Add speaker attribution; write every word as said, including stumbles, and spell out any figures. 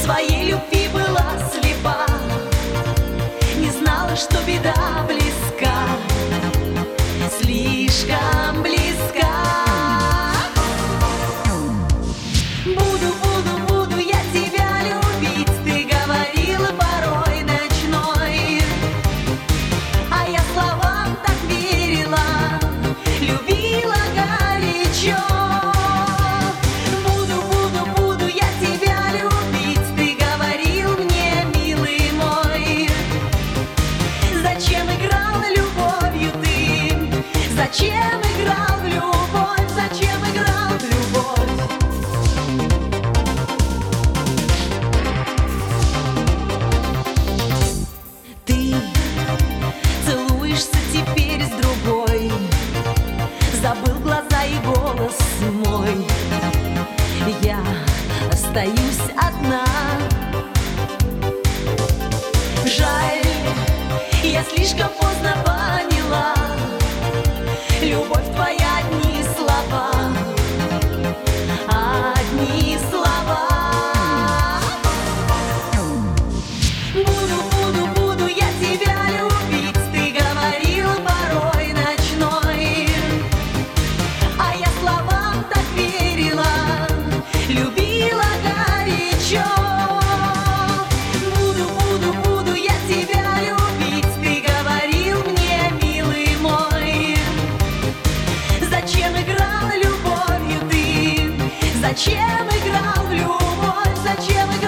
Speaker 1: своей любви была слепа, не знала, что беда близка, слишком близка. Буду, буду, буду я тебя любить, ты говорила порой ночной, а я словам так верила, любила горячо. Буду, буду, буду я тебя любить, ты говорил мне, милый мой. Зачем играл любовью ты? Зачем играл в любовь? Зачем играл в любовь? Ты целуешься теперь с другой, забыл глаза и голос мой. Я остаюсь одна. Жаль, я слишком поздно поняла, любовь твоя одни слова, одни слова. Буду, буду, буду я тебя любить, ты говорил порой ночной, а я словам так верила, любила горячо. Буду, буду, буду я тебя любить, ты говорил мне, милый мой. Зачем играл любовью ты? Зачем играл в любовь? Зачем играл?